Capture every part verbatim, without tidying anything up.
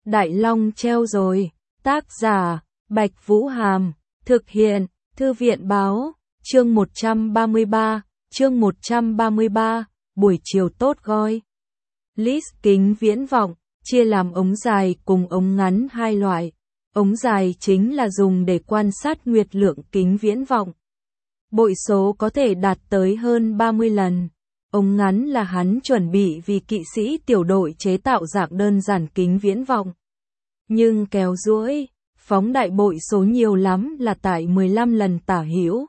Đại Long treo rồi. Tác giả, Bạch Vũ Hàm. Thực hiện, Thư viện Báo. Chương một trăm ba mươi ba. Chương một trăm ba mươi ba. Buổi chiều tốt Goi. List kính viễn vọng, chia làm ống dài cùng ống ngắn hai loại. Ống dài chính là dùng để quan sát nguyệt lượng kính viễn vọng. Bội số có thể đạt tới hơn ba mươi lần. Ống ngắn là hắn chuẩn bị vì kỵ sĩ tiểu đội chế tạo dạng đơn giản kính viễn vọng. Nhưng kéo duỗi, phóng đại bội số nhiều lắm là tại mười lăm lần tả hữu.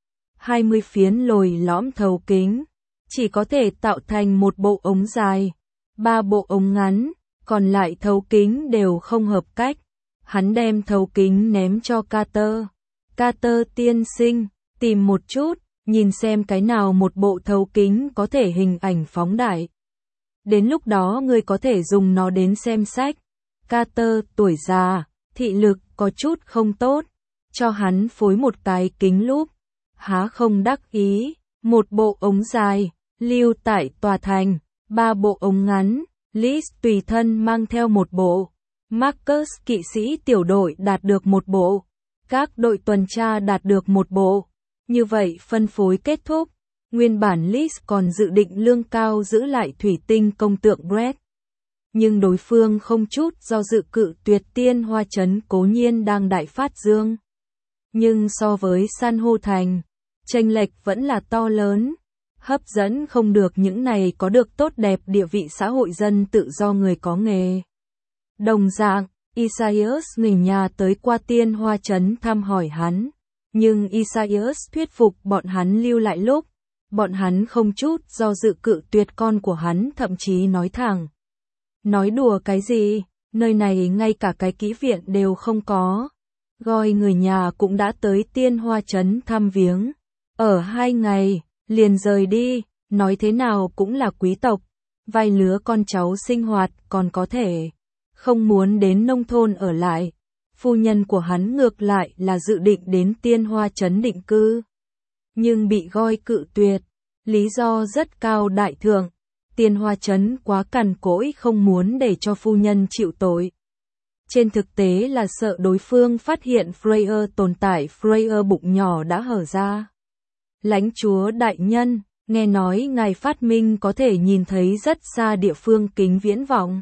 hai mươi phiến lồi lõm thấu kính, chỉ có thể tạo thành một bộ ống dài, ba bộ ống ngắn, còn lại thấu kính đều không hợp cách. Hắn đem thấu kính ném cho Carter. Carter tiên sinh, tìm một chút, nhìn xem cái nào một bộ thấu kính có thể hình ảnh phóng đại. Đến lúc đó ngươi có thể dùng nó đến xem sách. Carter tuổi già, thị lực có chút không tốt, cho hắn phối một cái kính lúp. Há không đắc ý, một bộ ống dài, lưu tại tòa thành, ba bộ ống ngắn, Liz tùy thân mang theo một bộ. Marcus kỵ sĩ tiểu đội đạt được một bộ, các đội tuần tra đạt được một bộ. Như vậy phân phối kết thúc, nguyên bản Liz còn dự định lương cao giữ lại thủy tinh công tượng Brett. Nhưng đối phương không chút do dự cự tuyệt. Tiên Hoa Trấn cố nhiên đang đại phát dương. Nhưng so với san hô thành, chênh lệch vẫn là to lớn, hấp dẫn không được những này có được tốt đẹp địa vị xã hội dân tự do người có nghề. Đồng dạng, Isaias người nhà tới qua Tiên Hoa Trấn thăm hỏi hắn, nhưng Isaias thuyết phục bọn hắn lưu lại lúc, bọn hắn không chút do dự cự tuyệt con của hắn, thậm chí nói thẳng. Nói đùa cái gì, nơi này ngay cả cái kỹ viện đều không có. Goi người nhà cũng đã tới Tiên Hoa Trấn thăm viếng. Ở hai ngày, liền rời đi, nói thế nào cũng là quý tộc. Vài lứa con cháu sinh hoạt còn có thể. Không muốn đến nông thôn ở lại. Phu nhân của hắn ngược lại là dự định đến Tiên Hoa Trấn định cư. Nhưng bị Goi cự tuyệt. Lý do rất cao đại thượng. Tiên Hoa Trấn quá cằn cỗi, không muốn để cho phu nhân chịu tội. Trên thực tế là sợ đối phương phát hiện Freya tồn tại. Freya bụng nhỏ đã hở ra. Lãnh chúa đại nhân, nghe nói ngài phát minh có thể nhìn thấy rất xa địa phương kính viễn vọng.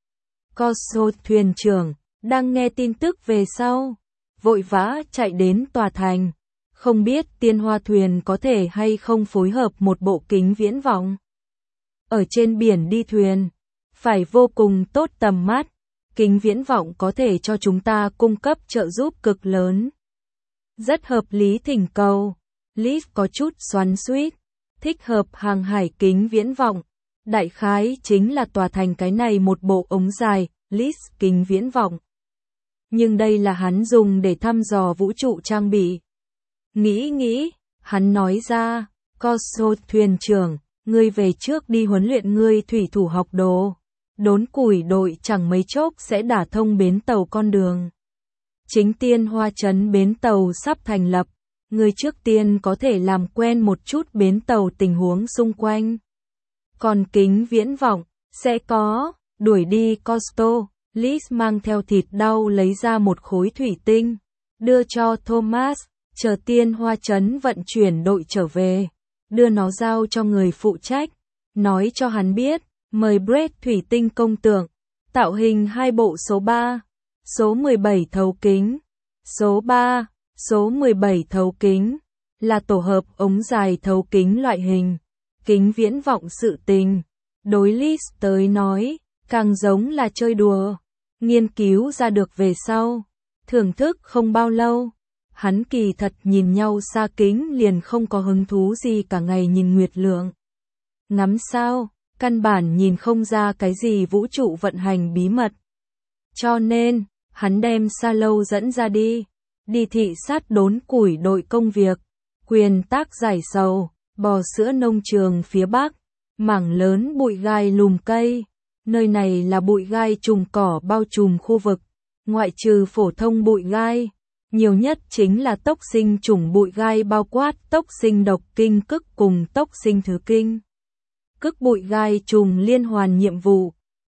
Corso thuyền trưởng, đang nghe tin tức về sau, vội vã chạy đến tòa thành. Không biết Tiên Hoa thuyền có thể hay không phối hợp một bộ kính viễn vọng. Ở trên biển đi thuyền, phải vô cùng tốt tầm mắt. Kính viễn vọng có thể cho chúng ta cung cấp trợ giúp cực lớn. Rất hợp lý thỉnh cầu. Liz có chút xoắn xuýt. Thích hợp hàng hải kính viễn vọng. Đại khái chính là tòa thành cái này một bộ ống dài, Liz kính viễn vọng. Nhưng đây là hắn dùng để thăm dò vũ trụ trang bị. Nghĩ nghĩ, hắn nói ra, Corso thuyền trưởng, ngươi về trước đi huấn luyện ngươi thủy thủ học đồ. Đốn củi đội chẳng mấy chốc sẽ đả thông bến tàu con đường. Chính Tiên Hoa Trấn bến tàu sắp thành lập, ngươi trước tiên có thể làm quen một chút bến tàu tình huống xung quanh. Còn kính viễn vọng, sẽ có, đuổi đi Costo. Liz mang theo thịt đau lấy ra một khối thủy tinh, đưa cho Thomas, chờ Tiên Hoa Trấn vận chuyển đội trở về, đưa nó giao cho người phụ trách, nói cho hắn biết. Mời Brett thủy tinh công tượng, tạo hình hai bộ số ba, số mười bảy thấu kính, số ba, số mười bảy thấu kính, là tổ hợp ống dài thấu kính loại hình, kính viễn vọng sự tình. Đối Liz tới nói, càng giống là chơi đùa, nghiên cứu ra được về sau, thưởng thức không bao lâu. Hắn kỳ thật nhìn nhau xa kính liền không có hứng thú gì, cả ngày nhìn nguyệt lượng. Ngắm sao? Căn bản nhìn không ra cái gì vũ trụ vận hành bí mật. Cho nên, hắn đem Sa Lâu dẫn ra đi, đi thị sát đốn củi đội công việc, quyền tác giải sầu, bò sữa nông trường phía Bắc, mảng lớn bụi gai lùm cây. Nơi này là bụi gai trùng cỏ bao trùm khu vực, ngoại trừ phổ thông bụi gai, nhiều nhất chính là tốc sinh chủng bụi gai bao quát tốc sinh độc kinh cức cùng tốc sinh thứ kinh. Cức bụi gai trùng liên hoàn nhiệm vụ,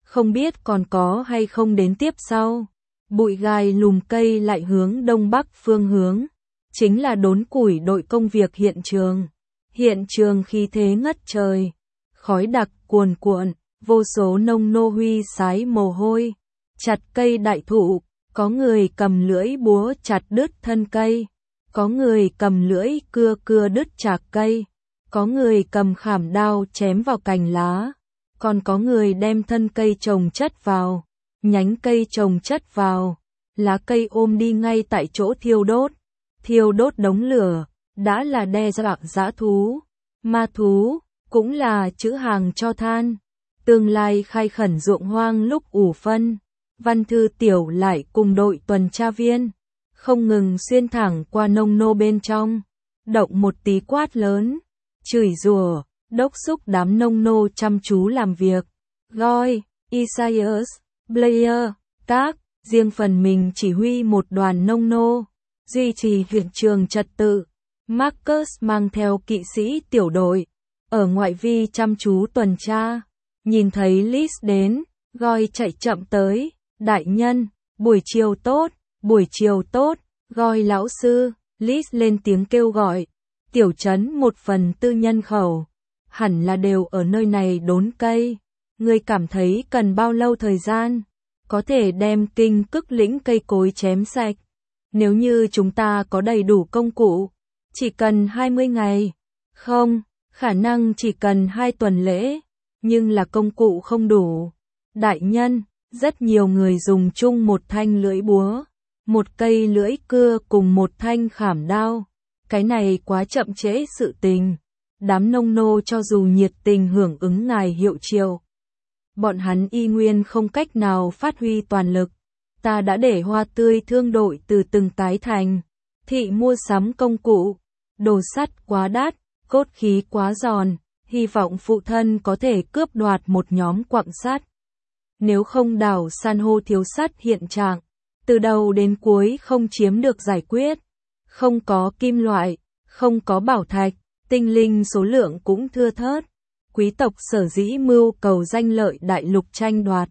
không biết còn có hay không đến tiếp sau. Bụi gai lùm cây lại hướng đông bắc phương hướng, chính là đốn củi đội công việc hiện trường. Hiện trường khí thế ngất trời, khói đặc cuồn cuộn, vô số nông nô huy sái mồ hôi, chặt cây đại thụ, có người cầm lưỡi búa chặt đứt thân cây, có người cầm lưỡi cưa cưa đứt chạc cây, có người cầm khảm đao chém vào cành lá, còn có người đem thân cây trồng chất vào, nhánh cây trồng chất vào, lá cây ôm đi ngay tại chỗ thiêu đốt. Thiêu đốt đống lửa, đã là đe dọa dã thú, ma thú, cũng là chữ hàng cho than. Tương lai khai khẩn ruộng hoang lúc ủ phân, Văn Thư Tiểu lại cùng đội tuần tra viên, không ngừng xuyên thẳng qua nông nô bên trong, động một tí quát lớn, chửi rủa, đốc xúc đám nông nô chăm chú làm việc. Goy, Isaias, Blair, các, riêng phần mình chỉ huy một đoàn nông nô, duy trì hiện trường trật tự. Marcus mang theo kỵ sĩ tiểu đội, ở ngoại vi chăm chú tuần tra. Nhìn thấy Liz đến, Goy chạy chậm tới, đại nhân, buổi chiều tốt, buổi chiều tốt, Goy lão sư, Liz lên tiếng kêu gọi. Tiểu trấn một phần tư nhân khẩu, hẳn là đều ở nơi này đốn cây. Ngươi cảm thấy cần bao lâu thời gian, có thể đem kinh cức lĩnh cây cối chém sạch. Nếu như chúng ta có đầy đủ công cụ, chỉ cần hai mươi ngày. Không, khả năng chỉ cần hai tuần lễ, nhưng là công cụ không đủ. Đại nhân, rất nhiều người dùng chung một thanh lưỡi búa, một cây lưỡi cưa cùng một thanh khảm đao. Cái này quá chậm trễ sự tình. Đám nông nô cho dù nhiệt tình hưởng ứng ngài hiệu triệu, bọn hắn y nguyên không cách nào phát huy toàn lực. Ta đã để Hoa Tươi thương đội từ từng tái thành, thị mua sắm công cụ, đồ sắt quá đắt, cốt khí quá giòn, hy vọng phụ thân có thể cướp đoạt một nhóm quặng sắt. Nếu không đảo san hô thiếu sắt hiện trạng, từ đầu đến cuối không chiếm được giải quyết, không có kim loại, không có bảo thạch, tinh linh số lượng cũng thưa thớt. Quý tộc sở dĩ mưu cầu danh lợi đại lục tranh đoạt,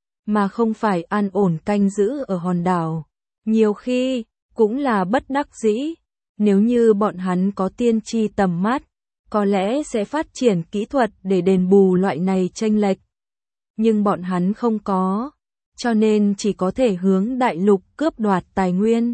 mà không phải an ổn canh giữ ở hòn đảo. Nhiều khi, cũng là bất đắc dĩ. Nếu như bọn hắn có tiên tri tầm mắt, có lẽ sẽ phát triển kỹ thuật để đền bù loại này chênh lệch. Nhưng bọn hắn không có, cho nên chỉ có thể hướng đại lục cướp đoạt tài nguyên.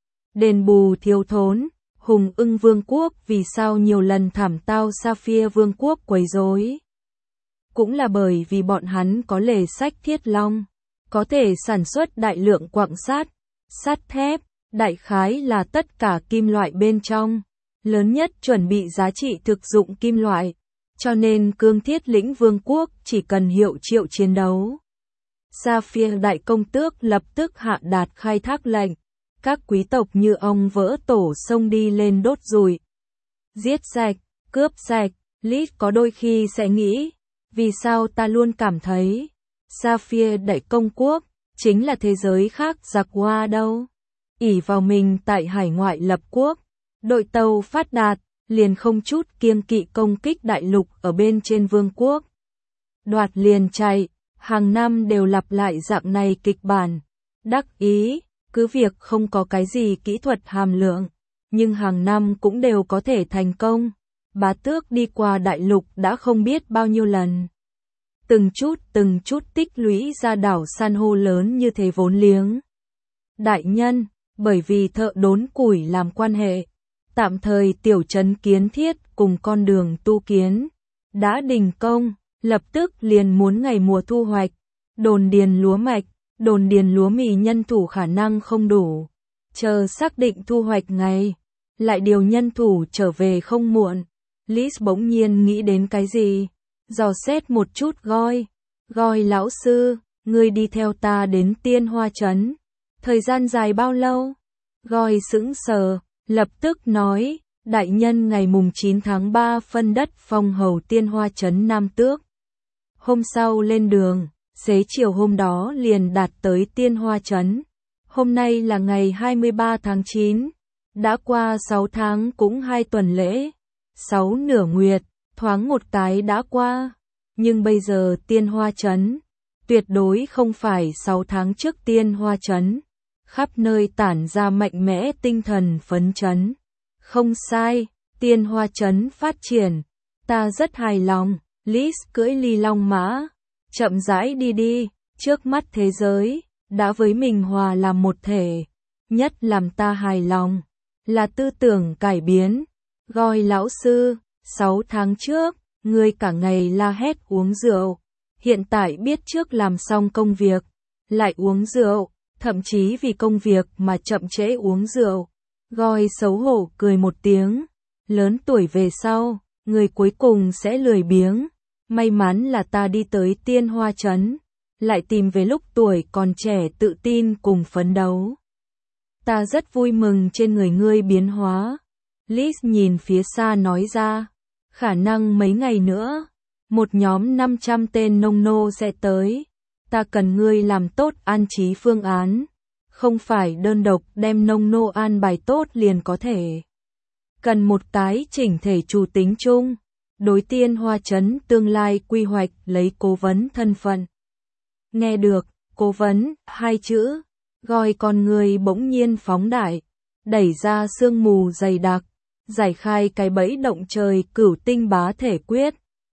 Đền bù thiếu thốn, Hùng Ưng Vương quốc vì sao nhiều lần thảm tao Sapphire Vương quốc quấy rối. Cũng là bởi vì bọn hắn có lề sách Thiết Long, có thể sản xuất đại lượng quặng sắt, sắt thép, đại khái là tất cả kim loại bên trong, lớn nhất chuẩn bị giá trị thực dụng kim loại, cho nên Cương Thiết Lĩnh Vương quốc chỉ cần hiệu triệu chiến đấu. Sapphire đại công tước lập tức hạ đạt khai thác lệnh, các quý tộc như ông vỡ tổ xông đi lên đốt rùi, giết sạch, cướp sạch. Lít có đôi khi sẽ nghĩ, vì sao ta luôn cảm thấy Sapphire đại công quốc chính là thế giới khác giặc hoa đâu. Ỷ vào mình tại hải ngoại lập quốc, đội tàu phát đạt, liền không chút kiêng kỵ công kích đại lục ở bên trên vương quốc. Đoạt liền chạy, hàng năm đều lặp lại dạng này kịch bản. Đắc ý, cứ việc không có cái gì kỹ thuật hàm lượng, nhưng hàng năm cũng đều có thể thành công. Bá tước đi qua đại lục đã không biết bao nhiêu lần. Từng chút từng chút tích lũy ra đảo san hô lớn như thế vốn liếng. Đại nhân, bởi vì thợ đốn củi làm quan hệ, tạm thời tiểu trấn kiến thiết cùng con đường tu kiến đã đình công, lập tức liền muốn ngày mùa thu hoạch. Đồn điền lúa mạch, đồn điền lúa mì nhân thủ khả năng không đủ. Chờ xác định thu hoạch ngày, lại điều nhân thủ trở về không muộn. Liz bỗng nhiên nghĩ đến cái gì, dò xét một chút Goy. Goy lão sư, ngươi đi theo ta đến Tiên Hoa Trấn. Thời gian dài bao lâu? Goy sững sờ, lập tức nói, đại nhân ngày mùng chín tháng ba phân đất phong hầu Tiên Hoa Trấn Nam Tước. Hôm sau lên đường, xế chiều hôm đó liền đạt tới Tiên Hoa Trấn. Hôm nay là ngày hai mươi ba tháng chín, đã qua sáu tháng cũng hai tuần lễ. Sáu nửa nguyệt, thoáng một cái đã qua, nhưng bây giờ Tiên Hoa Trấn, tuyệt đối không phải sáu tháng trước Tiên Hoa Trấn, khắp nơi tản ra mạnh mẽ tinh thần phấn chấn. Không sai, Tiên Hoa Trấn phát triển, ta rất hài lòng. Liz cưỡi ly long mã, chậm rãi đi đi, trước mắt thế giới, đã với mình hòa làm một thể. Nhất làm ta hài lòng, là tư tưởng cải biến. Gọi lão sư, sáu tháng trước, ngươi cả ngày la hét uống rượu, hiện tại biết trước làm xong công việc, lại uống rượu, thậm chí vì công việc mà chậm trễ uống rượu. Gọi xấu hổ cười một tiếng, lớn tuổi về sau, người cuối cùng sẽ lười biếng. May mắn là ta đi tới Tiên Hoa Trấn, lại tìm về lúc tuổi còn trẻ tự tin cùng phấn đấu. Ta rất vui mừng trên người ngươi biến hóa. Liz nhìn phía xa nói ra, khả năng mấy ngày nữa, một nhóm năm trăm tên nông nô sẽ tới. Ta cần ngươi làm tốt an trí phương án, không phải đơn độc đem nông nô an bài tốt liền có thể. Cần một cái chỉnh thể chủ tính chung. Đối Tiên Hoa Trấn tương lai quy hoạch lấy cố vấn thân phận. Nghe được, cố vấn, hai chữ, Gọi con người bỗng nhiên phóng đại, đẩy ra sương mù dày đặc, giải khai cái bẫy động trời cửu tinh bá thể quyết.